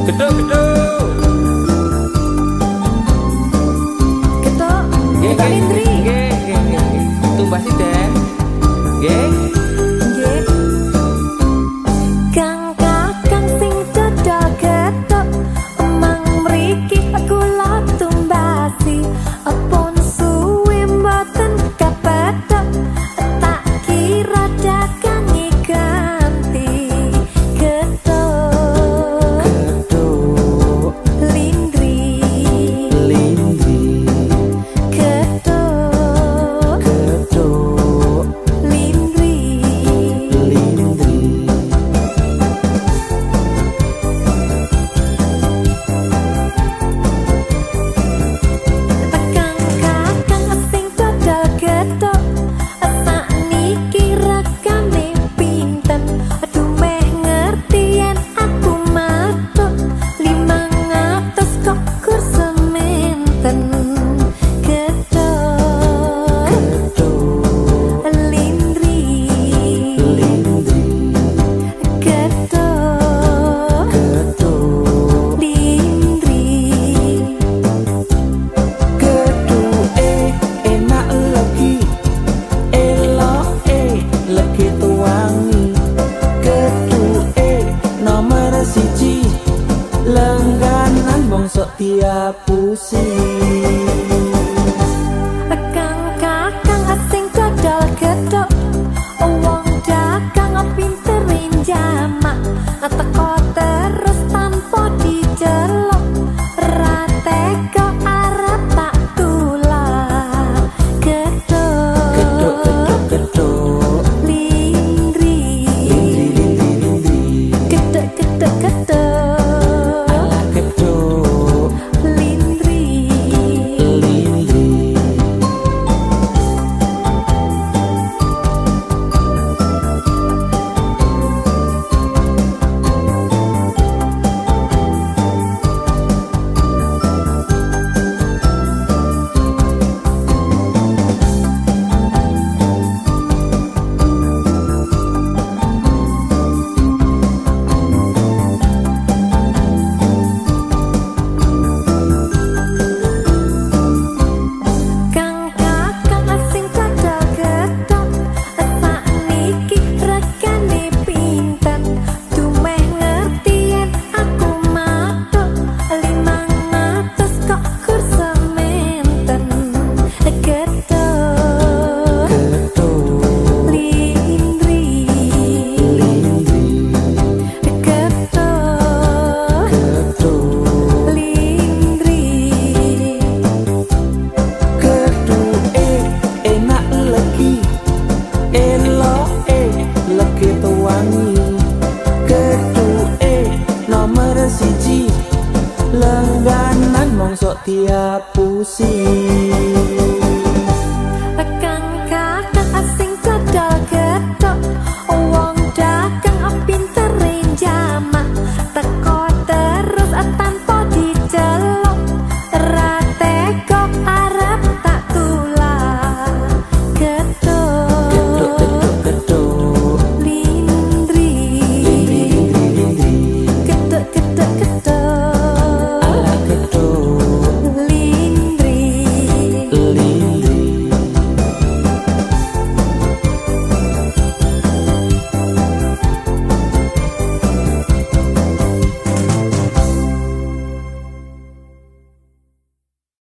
Geduk geduk. Geduk. Nggih Indri. Nggih. Tumbas sithik. Nggih. Nggih. Kang kakang sing dodol geduk emang mriki kula tumbasi pun suwe mboten kepethuk tak kira dagange ganti geduk lindri geduk lindri Kang kakang sing dodol geduk sakniki regane pinten dumeh ngerti yen aku matuk 500 kok kur sementen geduk lindri geduk lindri Geduke enak lagi, eloke legi tuwangi. Geduke nomor siji, lengganan mongso diapusi. Kang kakang sing dodol geduk wong dagang pinter jamak teko terus tanpa diceluk ratega arep tak tulak geduk lindri geduk Ala geduk lindri Kang kakang sing dodol geduk sakniki regane pinten dumeh ngerti yen aku matuk 500 kok kur sementen geduk lindri geduk lindri Geduke enak lagi, eloke legi tuwangi. Geduke nomor siji, lengganan mongso diapusi.